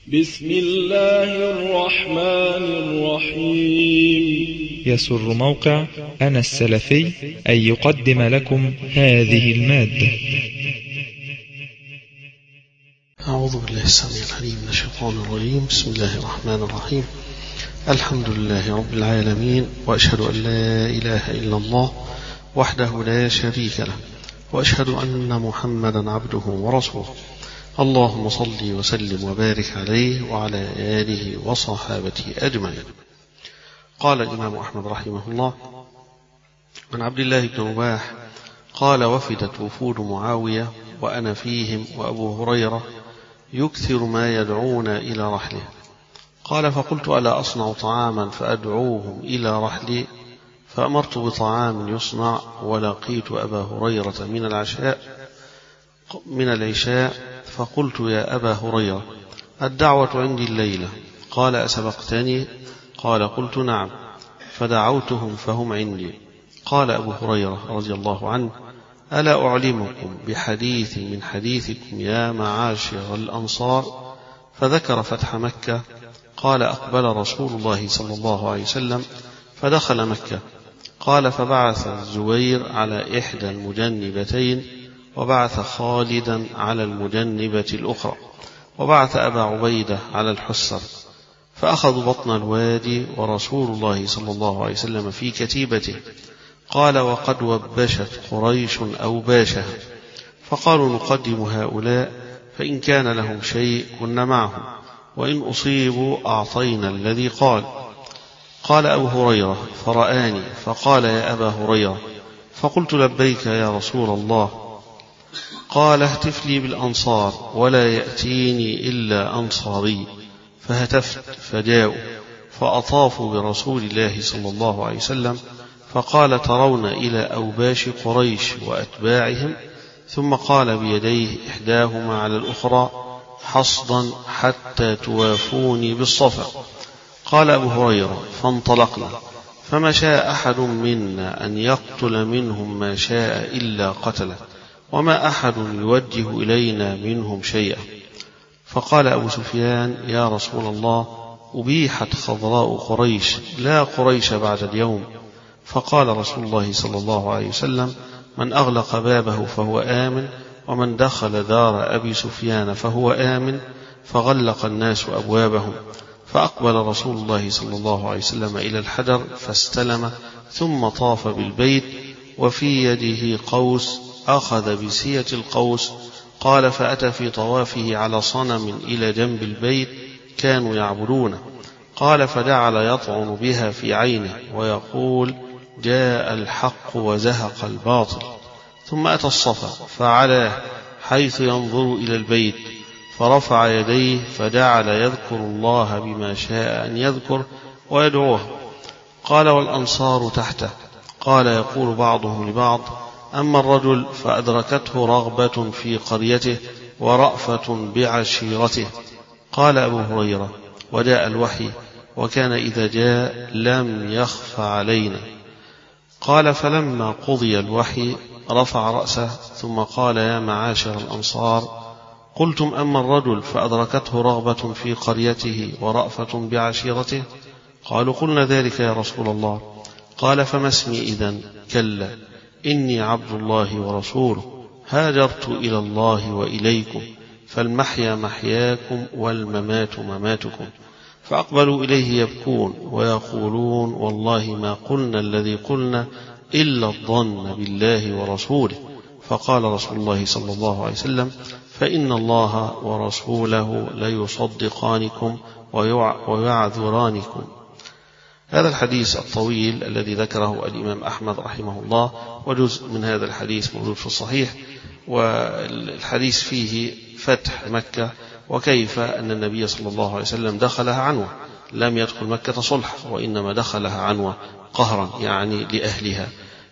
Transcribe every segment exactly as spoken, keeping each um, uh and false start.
بسم الله الرحمن الرحيم. يسر موقع أنا السلفي أن يقدم لكم هذه المادة. أعوذ بالله السميع العليم من الشيطان الرجيم. بسم الله الرحمن الرحيم. الحمد لله رب العالمين، وأشهد أن لا إله إلا الله وحده لا شريك له، وأشهد أن محمدا عبده ورسوله. اللهم صل وسلم وبارك عليه وعلى آله وصحابته أجمعين. قال الإمام أحمد رحمه الله عن عبد الله بن رباح قال: وفدت وفود معاوية وأنا فيهم وأبو هريرة يكثر ما يدعون إلى رحله. قال: فقلت: ألا أصنع طعاما فأدعوهم إلى رحلي؟ فأمرت بطعام يصنع، ولقيت أبا هريرة من العشاء من العشاء فقلت: يا أبا هريرة، الدعوة عندي الليلة. قال: أسبقتني؟ قال: قلت: نعم. فدعوتهم فهم عندي. قال أبو هريرة رضي الله عنه: ألا أعلمكم بحديث من حديثكم يا معاشر الأنصار؟ فذكر فتح مكة. قال: أقبل رسول الله صلى الله عليه وسلم فدخل مكة. قال: فبعث الزبير على إحدى المجنبتين، وبعث خالدا على المجنبة الأخرى، وبعث أبا عبيدة على الحسر، فأخذوا بطن الوادي ورسول الله صلى الله عليه وسلم في كتيبته. قال: وقد وبشت قريش أوباشها، فقالوا: نقدم هؤلاء، فإن كان لهم شيء كنا معهم، وإن أصيبوا أعطينا الذي قال. قال أبو هريرة: فرآني فقال: يا أبا هريرة. فقلت: لبيك يا رسول الله. قال: اهتف لي بالأنصار ولا يأتيني إلا أنصاري. فهتفت فجاءوا فأطافوا برسول الله صلى الله عليه وسلم، فقال: ترون إلى أوباش قريش وأتباعهم؟ ثم قال بيديه إحداهما على الأخرى: حصدا حتى توافوني بالصفا. قال أبو هريرة: فانطلقنا، فما شاء أحد منا أن يقتل منهم ما شاء إلا قتله، وما أحد يوجه إلينا منهم شيئا. فقال أبو سفيان: يا رسول الله، أبيحت خضراء قريش، لا قريش بعد اليوم. فقال رسول الله صلى الله عليه وسلم: من أغلق بابه فهو آمن، ومن دخل دار أبي سفيان فهو آمن. فغلق الناس أبوابهم. فأقبل رسول الله صلى الله عليه وسلم إلى الحجر فاستلم، ثم طاف بالبيت وفي يده قوس، أخذ بسية القوس. قال: فأتى في طوافه على صنم إلى جنب البيت كانوا يعبدونه. قال: فجعل يطعن بها في عينه ويقول: جاء الحق وزهق الباطل. ثم أتى الصفا فعلاه حيث ينظر إلى البيت، فرفع يديه فجعل يذكر الله بما شاء أن يذكر ويدعوه. قال: والأنصار تحته. قال: يقول بعضهم لبعض: أما الرجل فأدركته رغبة في قريته ورأفة بعشيرته. قال أبو هريرة: وجاء الوحي، وكان إذا جاء لم يخف علينا. قال: فلما قضي الوحي رفع رأسه ثم قال: يا معاشر الأنصار، قلتم أما الرجل فأدركته رغبة في قريته ورأفة بعشيرته؟ قالوا: قلنا ذلك يا رسول الله. قال: فما اسمي إذن؟ كلا، إني عبد الله ورسوله، هاجرت إلى الله وإليكم، فالمحيا محياكم والممات مماتكم. فأقبلوا إليه يبكون ويقولون: والله ما قلنا الذي قلنا إلا الظن بالله ورسوله. فقال رسول الله صلى الله عليه وسلم: فإن الله ورسوله ليصدقانكم ويعذرانكم. هذا الحديث الطويل الذي ذكره الإمام أحمد رحمه الله، وجزء من هذا الحديث موجود في الصحيح، والحديث فيه فتح مكة وكيف أن النبي صلى الله عليه وسلم دخلها عنوة، لم يدخل مكة صلح، وإنما دخلها عنوة قهرا، يعني لأهلها.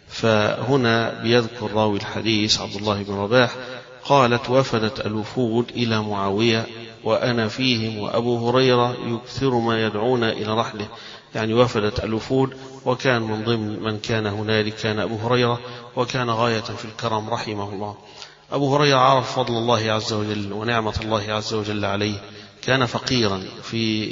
فهنا بيذكر راوي الحديث عبد الله بن رباح قالت: وفدت الوفود إلى معاوية وأنا فيهم وأبو هريرة يكثر ما يدعون إلى رحله، يعني وفدت الوفود، وكان من ضمن من كان هنالك كان أبو هريرة، وكان غاية في الكرم رحمه الله. أبو هريرة عرف فضل الله عز وجل ونعمة الله عز وجل عليه، كان فقيرا في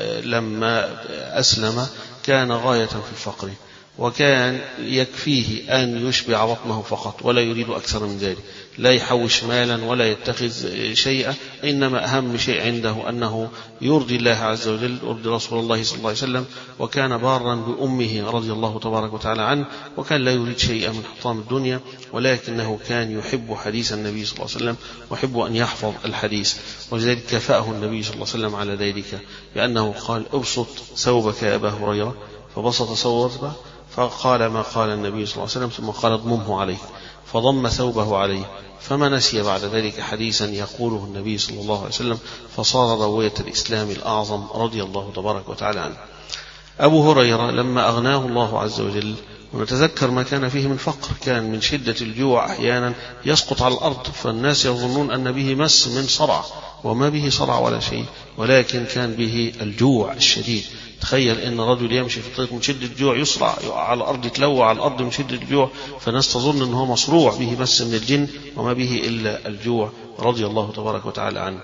لما أسلم كان غاية في الفقر، وكان يكفيه أن يشبع بطنه فقط ولا يريد أكثر من ذلك، لا يحوش مالا ولا يتخذ شيئا، إنما أهم شيء عنده أنه يرضي الله عز وجل يرضي رسول الله صلى الله عليه وسلم. وكان بارا بأمه رضي الله تبارك وتعالى عنه، وكان لا يريد شيئا من حطام الدنيا، ولكنه كان يحب حديث النبي صلى الله عليه وسلم ويحب أن يحفظ الحديث، ولذلك كفأه النبي صلى الله عليه وسلم على ذلك بأنه قال ابسط ثوبك يا أبا هريرة، فبسط ثوبه فقال ما قال النبي صلى الله عليه وسلم، ثم قال اضممه عليه، فضم ثوبه عليه، فما نسي بعد ذلك حديثا يقوله النبي صلى الله عليه وسلم، فصار روية الإسلام الأعظم رضي الله تبارك وتعالى عنه. أبو هريرة لما أغناه الله عز وجل، ونتذكر ما كان فيه من فقر، كان من شدة الجوع أحيانا يسقط على الأرض، فالناس يظنون أن به مس من صرع، وما به صرع ولا شيء، ولكن كان به الجوع الشديد. تخيل ان رجل يمشي في الطريق من شدة الجوع يصرع، يقع على الارض، يتلوى على الارض من شدة الجوع، فالناس تظن انه مصروع به مس من الجن، وما به الا الجوع رضي الله تبارك وتعالى عنه.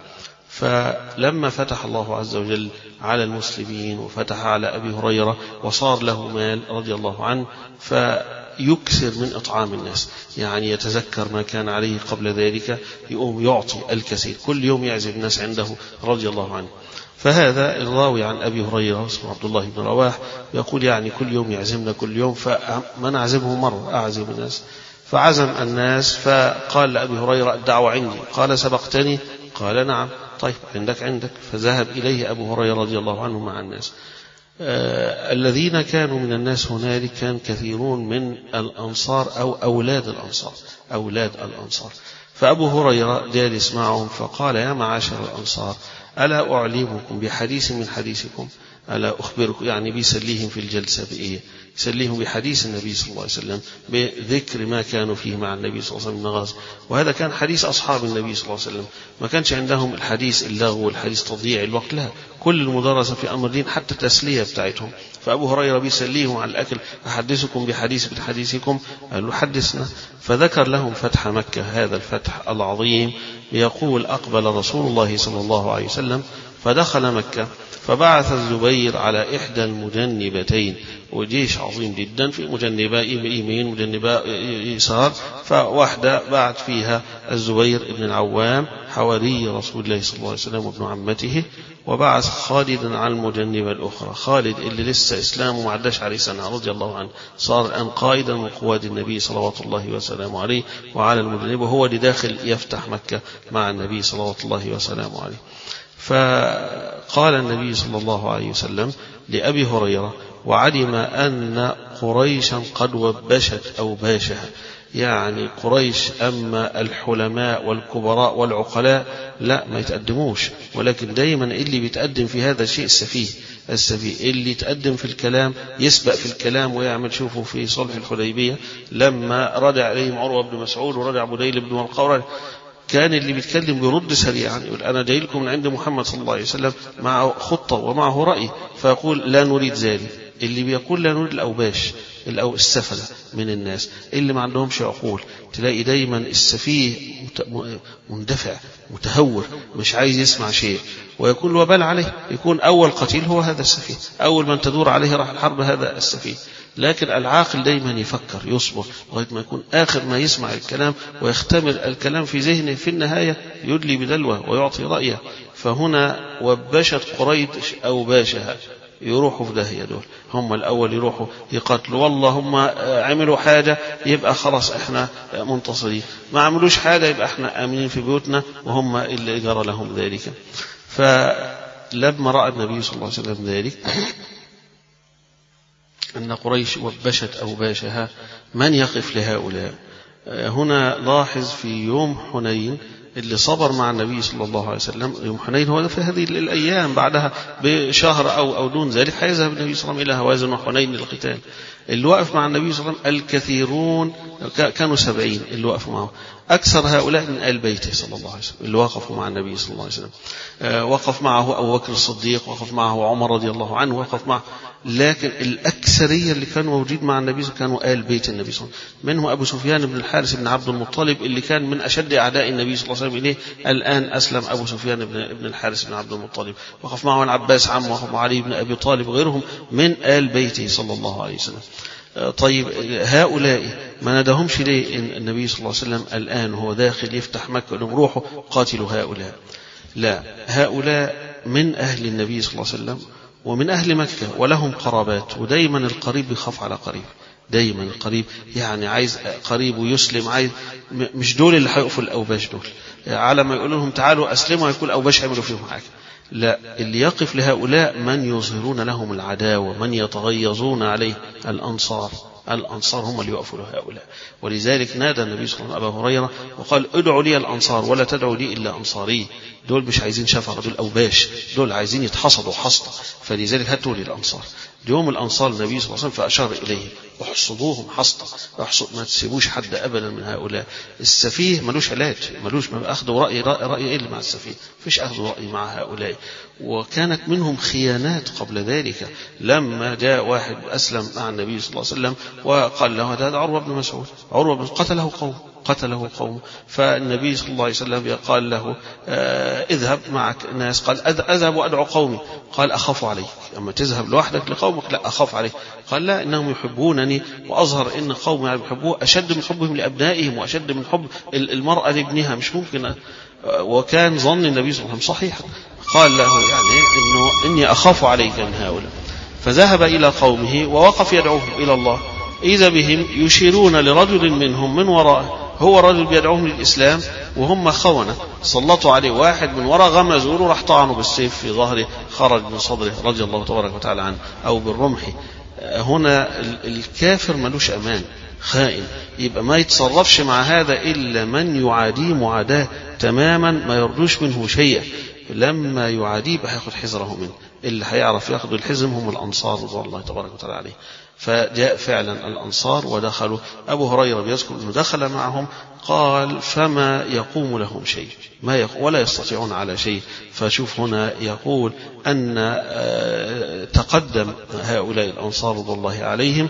فلما فتح الله عز وجل على المسلمين وفتح على ابي هريرة وصار له مال رضي الله عنه، فيكثر من اطعام الناس، يعني يتذكر ما كان عليه قبل ذلك، يقوم يعطي الكثير، كل يوم يعزم الناس عنده رضي الله عنه. فهذا الراوي عن أبي هريرة اسمه عبد الله بن رواح يقول يعني كل يوم يعزمنا كل يوم، فما نعزمه مرة أعزم الناس، فعزم الناس، فقال لأبي هريرة الدعوة عندي، قال سبقتني، قال نعم، طيب عندك عندك، فذهب إليه أبو هريرة رضي الله عنه مع الناس. آه الذين كانوا من الناس هنالك كان كثيرون من الأنصار أو أولاد الأنصار أولاد الأنصار فأبو هريرة جالس معهم فقال يا معاشر الأنصار ألا أعلمكم بحديث من حديثكم، ألا أخبركم، يعني بيسليهم في الجلسة بإيه؟ يسليهم بحديث النبي صلى الله عليه وسلم، بذكر ما كانوا فيه مع النبي صلى الله عليه وسلم من غزو، وهذا كان حديث أصحاب النبي صلى الله عليه وسلم، ما كانش عندهم الحديث اللغو والحديث تضييع الوقت، لا، كل المدرسة في أمر دين حتى التسلية بتاعتهم. فأبو هريرة بيسليهم على الأكل، أحدثكم بحديث من حديثكم، قالوا حدثنا، فذكر لهم فتح مكة، هذا الفتح العظيم، يقول أقبل رسول الله صلى الله عليه وسلم فدخل مكة، فبعث الزبير على إحدى المجنبتين، وجيش عظيم جدا في مجنبة يمين مجنبة يسار، فواحدة بعث فيها الزبير بن العوام حواري رسول الله صلى الله عليه وسلم وابن عمته، وبعث خالدا على المجنبة الأخرى، خالد اللي لسه إسلامه ما عداش عليه سنة رضي الله عنه، صار الآن قائدا من قوات النبي صلوات الله وسلامه عليه وعلى المجنبة، وهو اللي داخل يفتح مكة مع النبي صلوات الله وسلامه عليه. فقال النبي صلى الله عليه وسلم لأبي هريرة وعلم أن قريشا قد وبشت أو باشها، يعني قريش أما الحلماء والكبراء والعقلاء لا ما يتقدموش، ولكن دايما اللي بيتقدم في هذا الشيء السفيه السفيه اللي يتقدم في الكلام يسبق في الكلام ويعمل. شوفوا في صلح الحديبية لما رجع عليهم عروة بن مسعود ورجع بديل بن ورقة، كان اللي بيتكلم بيرد سريعا، يقول أنا جاي لكم من عند محمد صلى الله عليه وسلم مع خطة ومعه رأي، فيقول لا نريد ذلك. اللي بيقول لا نريد الأوباش الأو السفلة من الناس اللي ما عندهمش عقول، تلاقي دايما السفيه مندفع متهور مش عايز يسمع شيء، ويكون الوبال عليه، يكون أول قتيل هو هذا السفيه، أول من تدور عليه راح الحرب هذا السفيه. لكن العاقل دايما يفكر يصبر لغاية ما يكون آخر ما يسمع الكلام ويختمر الكلام في ذهنه، في النهاية يدلي بدلوه ويعطي رأيه. فهنا وبشت قريش أو باشها، يروحوا في داهية دول، هم الأول يروحوا يقتلوا، والله هم عملوا حاجة يبقى خلاص احنا منتصرين، ما عملوش حاجة يبقى احنا آمنين في بيوتنا، وهم اللي جرى لهم ذلك. فلما رأى النبي صلى الله عليه وسلم ذلك أن قريش وبشت أو باشها، من يقف لهؤلاء؟ هنا لاحظ في يوم حنين اللي صبر مع النبي صلى الله عليه وسلم، يوم حنين هو في هذه الأيام، بعدها بشهر أو أو دون ذلك حيذهب النبي صلى الله عليه وسلم إلى هوازن وحنين للقتال. اللي وقف مع النبي صلى الله عليه وسلم الكثيرون، كانوا سبعين اللي وقفوا معه، أكثر هؤلاء من آل بيته صلى الله عليه وسلم اللي وقفوا مع النبي صلى الله عليه وسلم. وقف معه أبو بكر الصديق، وقف معه عمر رضي الله عنه، وقف معه، لكن الأكثرية اللي كانوا موجود مع النبي كانوا آل بيت النبي صلى الله عليه وسلم، منهم أبو سفيان بن الحارث بن عبد المطلب اللي كان من أشد أعداء النبي صلى الله الله عليه وسلم إليه. الآن أسلم أبو سفيان بن ابن الحارث بن عبد المطلب، وقف معه العباس عمه وعلي بن أبي طالب وغيرهم من آل بيته صلى الله عليه وسلم. طيب هؤلاء ما ندهمش ليه النبي صلى الله عليه وسلم الآن هو داخل يفتح مكة لهم روحوا قاتلوا هؤلاء؟ لا، هؤلاء من أهل النبي صلى الله عليه وسلم ومن أهل مكة ولهم قرابات، ودايما القريب يخاف على قريب، دايما القريب يعني عايز قريبه يسلم، عايز مش دول اللي هيقفوا الأوباش دول على ما يقول لهم تعالوا أسلموا يقول أوباش يعملوا فيهم حاجة. لا، اللي يقف لهؤلاء من يظهرون لهم العداوة، من يتغيظون عليه، الأنصار. الأنصار هم اللي يقفوا لهؤلاء. ولذلك نادى النبي صلى الله عليه وسلم أبا هريرة وقال ادعوا لي الأنصار ولا تدعوا لي إلا أنصاري. دول مش عايزين شفقة، دول أوباش، دول عايزين يتحصدوا حصدة، فلذلك هاتوا لي الأنصار. اليوم الأنصار النبي صلى الله عليه وسلم فأشار إليه احصدوهم حصدة، احصد ما تسيبوش حد أبدا من هؤلاء. السفيه ملوش علاج، ملوش ما أخذوا رأي رأي, رأي إيه اللي مع السفيه، فيش أخذوا رأي مع هؤلاء. وكانت منهم خيانات قبل ذلك، لما جاء واحد أسلم مع النبي صلى الله عليه وسلم وقال له هذا عروة بن مسعود، عروة بن قتله قوم قتله قوم فالنبي صلى الله عليه وسلم قال له آه اذهب معك ناس، قال أذهب وأدعو قومي، قال أخاف عليك، أما تذهب لوحدك لقومك لا أخاف عليك، قال لا إنهم يحبونني وأظهر إن قومي يحبوه أشد من حبهم لأبنائهم وأشد من حب المرأة لابنها، مش ممكن. وكان ظن النبي صلى الله عليه وسلم صحيحا، قال له يعني إنه إني أخاف عليك من هؤلاء. فذهب إلى قومه ووقف يدعوهم إلى الله، إذا بهم يشيرون لرجل منهم من وراءه، هو رجل بيدعوهم للإسلام وهم خونة، سلطوا عليه واحد من وراء غمزوا له راح طعنوا بالسيف في ظهره، خرج من صدره رضي الله تبارك وتعالى عنه، أو بالرمح. هنا الكافر ملوش أمان، خائن، يبقى ما يتصرفش مع هذا إلا من يعاديه معاداة تماما ما يرجوش منه شيئا. لما يعاديه هياخد حذره منه، اللي هيعرف ياخد الحزم هم الأنصار رضي الله تبارك وتعالى عليه. فجاء فعلا الأنصار ودخلوا. أبو هريرة بيذكر أنه دخل معهم، قال فما يقوم لهم شيء، ما يقوم ولا يستطيعون على شيء. فشوف هنا يقول أن تقدم هؤلاء الأنصار رضي الله عليهم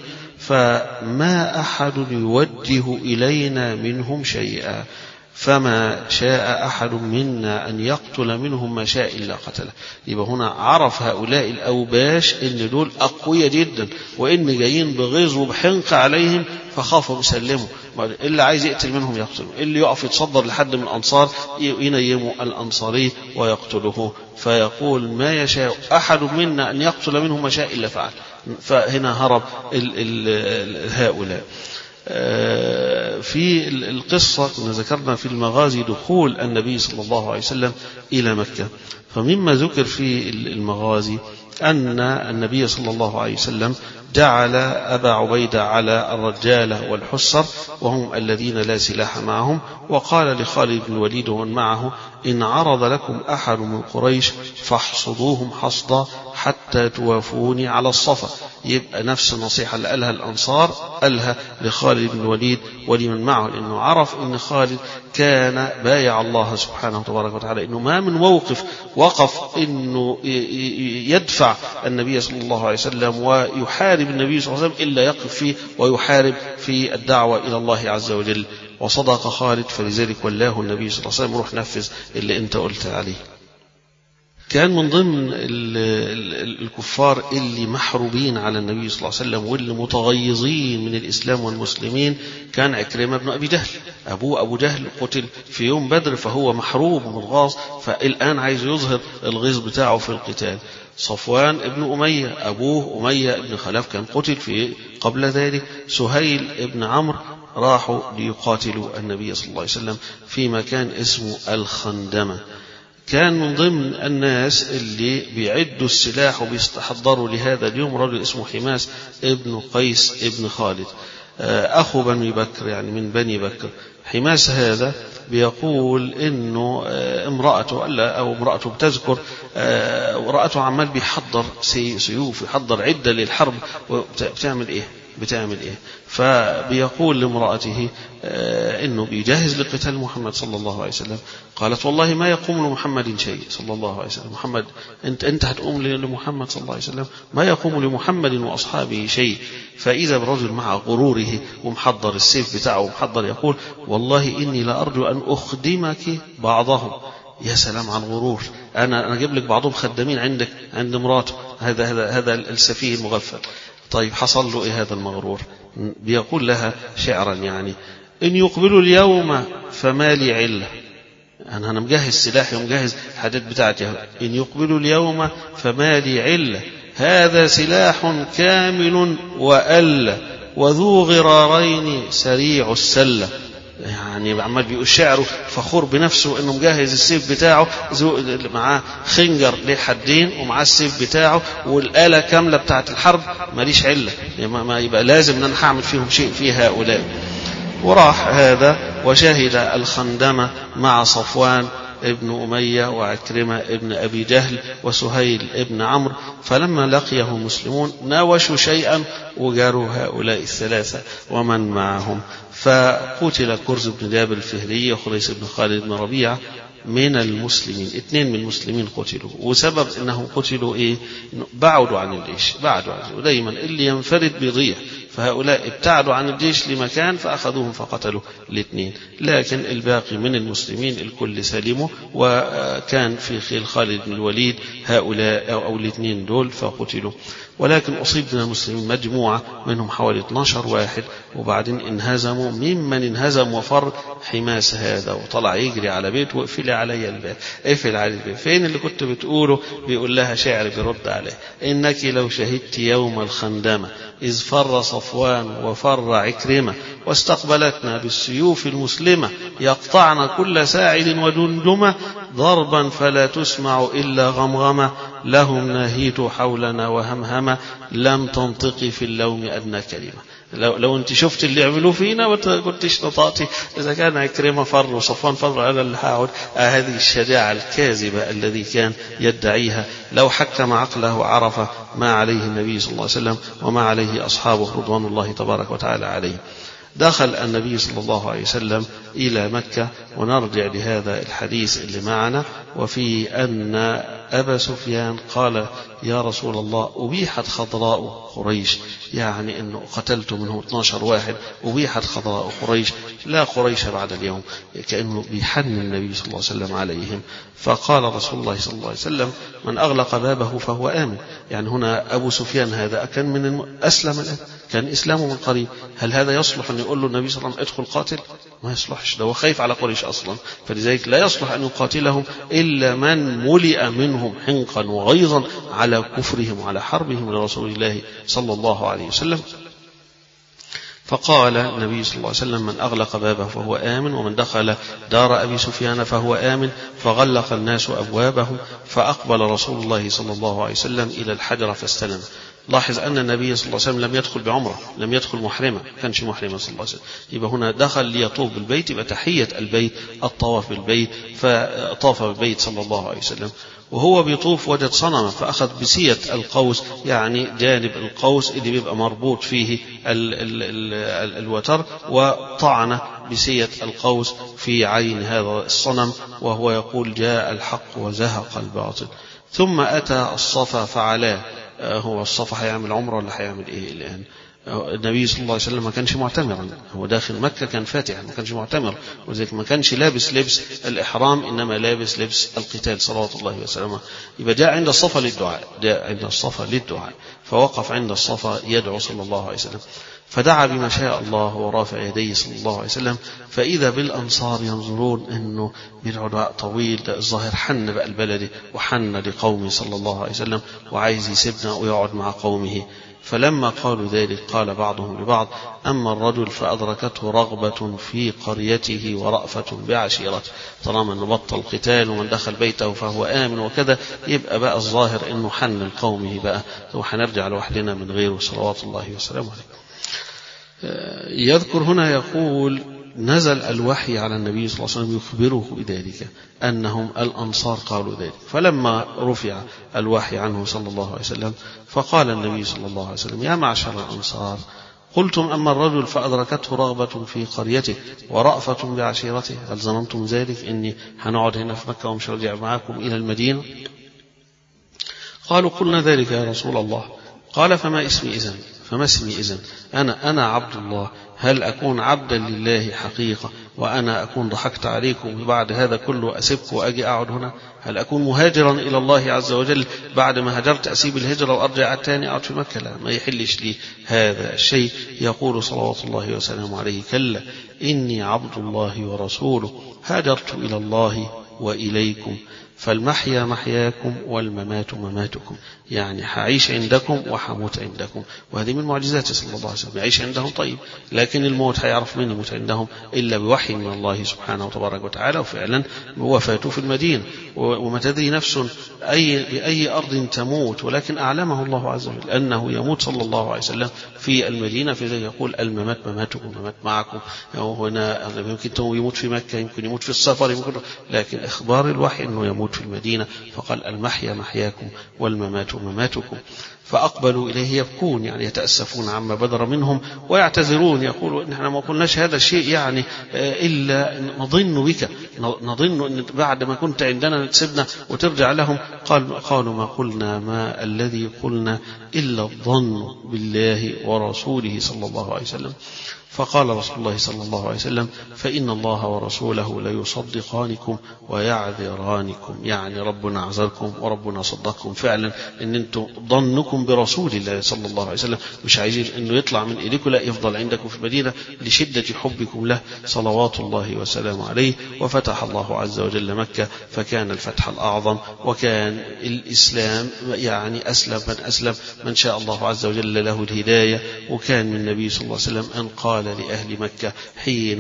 فما أحد يوجه إلينا منهم شيئا، فما شاء أحد منا أن يقتل منهم ما شاء إلا قتله. يبقى هنا عرف هؤلاء الأوباش إن دول أقوياء جدا، وإن جايين بغيظ وبحنق عليهم، فخافوا يسلموا. اللي عايز يقتل منهم يقتله، اللي يقف يتصدر لحد من الأنصار ينيموا الأنصاري ويقتله. فيقول ما يشاء أحد منا أن يقتل منهم ما شاء إلا فعل. فهنا هرب ال ال هؤلاء. في القصة كنا ذكرنا في المغازي دخول النبي صلى الله عليه وسلم إلى مكة، فمما ذكر في المغازي أن النبي صلى الله عليه وسلم جعل أبا عبيدة على الرجالة والحسر وهم الذين لا سلاح معهم، وقال لخالد بن الوليد ومن معه إن عرض لكم أحد من قريش فاحصدوهم حصدا حتى توافوني على الصفا. يبقى نفس النصيحة اللي قالها الأنصار قالها لخالد بن الوليد ولمن معه، لأنه عرف أن خالد كان بايع الله سبحانه وتبارك وتعالى، أنه ما من موقف وقف أنه يدفع النبي صلى الله عليه وسلم ويحارب النبي صلى الله عليه وسلم إلا يقف فيه ويحارب في الدعوة إلى الله عز وجل. وصدق خالد، فلذلك ولاه النبي صلى الله عليه وسلم روح نفذ اللي أنت قلت عليه. كان من ضمن الكفار اللي محروبين على النبي صلى الله عليه وسلم واللي متغيظين من الإسلام والمسلمين كان عكرمة بن أبي جهل. أبوه أبو جهل قتل في يوم بدر، فهو محروب ومتغاظ، فالآن عايز يظهر الغيظ بتاعه في القتال. صفوان ابن أمية أبوه أمية بن خلف كان قتل في قبل ذلك. سهيل ابن عمرو راحوا ليقاتلوا النبي صلى الله عليه وسلم في مكان اسمه الخندمة. كان من ضمن الناس اللي بيعدوا السلاح وبيستحضروا لهذا اليوم رجل اسمه حماس ابن قيس ابن خالد أخو بني بكر، يعني من بني بكر. حماس هذا بيقول إنه امرأته ألا أو امرأته بتذكر امرأته عمال بيحضر سيوف، يحضر عدة للحرب. وبتعمل إيه؟ بتعمل إيه. فبيقول لامرأته إنه بيجهز لقتال محمد صلى الله عليه وسلم. قالت والله ما يقوم لمحمد شيء صلى الله عليه وسلم. محمد أنت أنت هتقوم لمحمد صلى الله عليه وسلم؟ ما يقوم لمحمد وأصحابه شيء. فإذا برجل مع غروره ومحضر السيف بتاعه ومحضر يقول والله إني لأرجو أن أخدمك بعضهم. يا سلام عن غرور، أنا أنا أجيب لك بعضهم خدامين عندك عند مراته. هذا هذا هذا السفيه المغفل. طيب حصل له إيه هذا المغرور؟ بيقول لها شعرا يعني إن يقبلوا اليوم فما لي علة. أنا أنا مجهز سلاحي ومجهز حاجات بتاعتي. إن يقبلوا اليوم فما لي علة هذا سلاح كامل وأل وذو غرارين سريع السلة. يعني عمال بيقول شعره فخور بنفسه انه مجهز السيف بتاعه، معاه خنجر له حدين ومعاه السيف بتاعه والآلة كاملة بتاعت الحرب. ماليش علة ما يبقى لازم ان انا هعمل فيهم شيء في هؤلاء. وراح هذا وشهد الخندمة مع صفوان ابن أمية وعكرمة ابن أبي جهل وسهيل ابن عمرو. فلما لقيه مسلمون ناوشوا شيئا وجاروا هؤلاء الثلاثة ومن معهم. فقتل كرز بن جابر الفهري وخريس بن خالد بن ربيعة من المسلمين. اثنين من المسلمين قتلوا. وسبب انهم قتلوا ايه؟ بعدوا عن الجيش. بعدوا عن الجيش. ودايما اللي ينفرد بيضيع. فهؤلاء ابتعدوا عن الجيش لمكان فأخذوهم فقتلوا الاثنين. لكن الباقي من المسلمين الكل سلموا. وكان في خيل خالد بن الوليد هؤلاء أو, أو الاثنين دول فقتلوا. ولكن أصيب من المسلمين مجموعة منهم حوالي اثني عشر واحد. وبعدين انهزموا. ممن انهزم وفر حماس هذا وطلع يجري على بيت وقفل علي الباب. اقفل على الباب. فين اللي كنت بتقوله؟ بيقول لها شعر بيرد عليه إنك لو شهدت يوم الخندمة إذ فر صفوان وفر عكرمة واستقبلتنا بالسيوف المسلمة يقطعن كل ساعد وجندمة ضربا فلا تسمع إلا غمغمة لهم ناهيت حولنا وهمهمة لم تنطقي في اللوم أدنى كلمة. لو, لو انت شفت اللي عملوه فينا وكنتش نطاطي. إذا كان عكرمة فر وصفوان فر أنا اللي هقعد. آه هذه الشجاعة الكاذبة الذي كان يدعيها. لو حكم عقله عرف ما عليه النبي صلى الله عليه وسلم وما عليه أصحابه رضوان الله تبارك وتعالى عليه. دخل النبي صلى الله عليه وسلم إلى مكة. ونرجع لهذا الحديث اللي معنا وفي أن أبا سفيان قال يا رسول الله أبيحت خضراء قريش. يعني أنه قتلت منهم اثني عشر واحد. أبيحت خضراء قريش لا قريش بعد اليوم. كأنه بيحن النبي صلى الله عليه وسلم عليهم. فقال رسول الله صلى الله عليه وسلم من أغلق بابه فهو آمن. يعني هنا أبو سفيان هذا كان من أسلم الآن. كان إسلامه من قريب. هل هذا يصلح أن يقول له النبي صلى الله عليه وسلم ادخل قاتل؟ ما يصلحش. ده هو خايف على قريش أصلا. فلذلك لا يصلح أن يقاتلهم إلا من ملئ منهم حنقا وغيظا على كفرهم وعلى حربهم لرسول الله صلى الله عليه وسلم. فقال النبي صلى الله عليه وسلم من أغلق بابه فهو آمن ومن دخل دار أبي سفيان فهو آمن. فغلق الناس أبوابهم. فأقبل رسول الله صلى الله عليه وسلم إلى الحجر فاستلم. لاحظ أن النبي صلى الله عليه وسلم لم يدخل بعمرة. لم يدخل محرمة. كانش محرمة صلى الله عليه وسلم. يبقى هنا دخل ليطوف بالبيت. يبقى تحية البيت الطواف بالبيت. فطاف بالبيت صلى الله عليه وسلم. وهو بيطوف وجد صنما فأخذ بسية القوس. يعني جانب القوس اللي بيبقى مربوط فيه ال ال ال الوتر. وطعن بسية القوس في عين هذا الصنم وهو يقول جاء الحق وزهق الباطل. ثم أتى الصفا فعلاه. هو الصفا هيعمل عمره ولا هيعمل ايه الآن؟ النبي صلى الله عليه وسلم ما كانش معتمرا. هو داخل مكة كان فاتحا ما كانش معتمر. وذلك ما كانش لابس لبس الإحرام إنما لابس لبس القتال صلوات الله وسلامه. يبقى جاء عند الصفا للدعاء. جاء عند الصفا للدعاء. فوقف عند الصفا يدعو صلى الله عليه وسلم. فدعا بما شاء الله ورافع يديه صلى الله عليه وسلم. فإذا بالأنصار ينظرون أنه بيدعو دعاء طويل. ده الظاهر حن بقى البلد وحن لقومه صلى الله عليه وسلم وعايز يسيبنا ويقعد مع قومه. فلما قالوا ذلك قال بعضهم لبعض أما الرجل فأدركته رغبة في قريته ورأفة بعشيرته. طالما أنه بطل قتال ومن دخل بيته فهو آمن وكذا يبقى بقى الظاهر أنه حن لقومه بقى وحنرجع لوحدنا من غيره صلوات الله وسلامه عليه. يذكر هنا يقول نزل الوحي على النبي صلى الله عليه وسلم يخبره بذلك أنهم الأنصار قالوا ذلك. فلما رفع الوحي عنه صلى الله عليه وسلم فقال النبي صلى الله عليه وسلم يا معشر الأنصار قلتم أما الرجل فأدركته رغبة في قريته ورأفة بعشيرته هل ظننتم ذلك إني هنقعد هنا في مكة ومش هرجع معاكم إلى المدينة؟ قالوا قلنا ذلك يا رسول الله. قال فما اسمي إذن فما اسمي إذن أنا أنا عبد الله، هل أكون عبدا لله حقيقة وأنا أكون ضحكت عليكم وبعد هذا كله أسيبك وأجي أقعد هنا؟ هل أكون مهاجرا إلى الله عز وجل بعد ما هجرت أسيب الهجرة وأرجع الثاني أقعد في مكة؟ لا، ما يحلش لي هذا الشيء. يقول صلوات الله وسلامه عليه كلا إني عبد الله ورسوله هاجرت إلى الله وإليكم، فالمحيا محياكم والممات مماتكم، يعني هعيش عندكم وحموت عندكم. وهذه من معجزات صلى الله عليه وسلم، يعيش عندهم طيب، لكن الموت هيعرف من يموت عندهم إلا بوحي من الله سبحانه وتبارك وتعالى. وفعلا وفاته في المدينة، وما تدري نفس أي بأي أرض تموت، ولكن أعلمه الله عز وجل أنه يموت صلى الله عليه وسلم في المدينة. في ذلك يقول الممات مماتكم، الممات معكم. هنا يمكن يموت في مكة، يمكن يموت في السفر، يمكن، لكن إخبار الوحي أنه يموت في المدينة، فقال المحيا محياكم والممات مماتكم. فأقبلوا إليه يبكون، يعني يتأسفون عما بدر منهم ويعتذرون، يقولوا نحن ما قلناش هذا الشيء يعني إلا نظن بك، نظن أن بعد ما كنت عندنا تسيبنا وترجع لهم. قال قالوا ما قلنا ما الذي قلنا إلا الظن بالله ورسوله صلى الله عليه وسلم. فقال رسول الله صلى الله عليه وسلم فإن الله ورسوله ليصدقانكم ويعذرانكم، يعني ربنا عذركم وربنا صدقكم فعلا، ان انتم ظنكم برسول الله صلى الله عليه وسلم مش عايزين انه يطلع من ايديكم، لا يفضل عندكم في المدينة لشدة حبكم له صلوات الله وسلامه عليه. وفتح الله عز وجل مكة، فكان الفتح الأعظم، وكان الإسلام يعني أسلم من أسلم من شاء الله عز وجل له الهداية. وكان من النبي صلى الله عليه وسلم أن قال لأهل مكة حين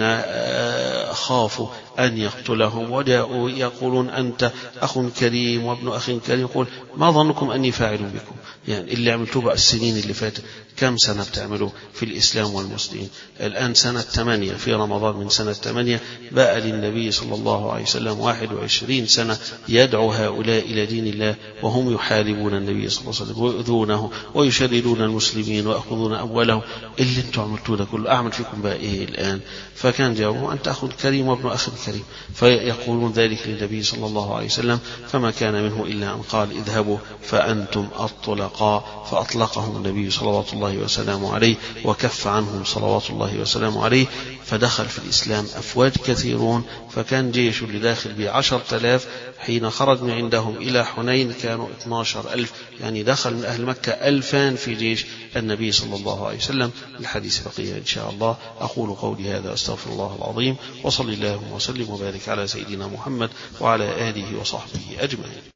خافوا أن يقتلهم وجاءوا يقولون أنت أخ كريم وابن أخ كريم، يقول ما ظنكم أني فاعل بكم؟ يعني اللي عملتوه بقى السنين اللي فاتت كم سنة بتعملوا في الإسلام والمسلمين؟ الآن سنة ثمانية، في رمضان من سنة ثمانية بقى للنبي صلى الله عليه وسلم واحد وعشرين سنة يدعو هؤلاء إلى دين الله، وهم يحاربون النبي صلى الله عليه وسلم ويؤذونه ويشردون المسلمين ويأخذون أموالهم. اللي انتم عملتوه ده كله أعمل فيكم بقى إيه الآن؟ فكان جوابه أنت أخ كريم وابن أخ كريم. فيقولون ذلك للنبي صلى الله عليه وسلم، فما كان منه إلا أن قال اذهبوا فأنتم الطلقاء، فأطلقهم النبي صلوات الله وسلامه عليه وكف عنهم صلوات الله وسلامه عليه. فدخل في الإسلام أفواج كثيرون، فكان جيش اللي داخل بعشر تلاف، حين خرج من عندهم إلى حنين كانوا اثنا عشر ألف، يعني دخل من أهل مكة ألفان في جيش النبي صلى الله عليه وسلم. الحديث بقية إن شاء الله. أقول قولي هذا أستغفر الله العظيم، وصلى الله وسلم وبارك على سيدنا محمد وعلى آله وصحبه أجمعين.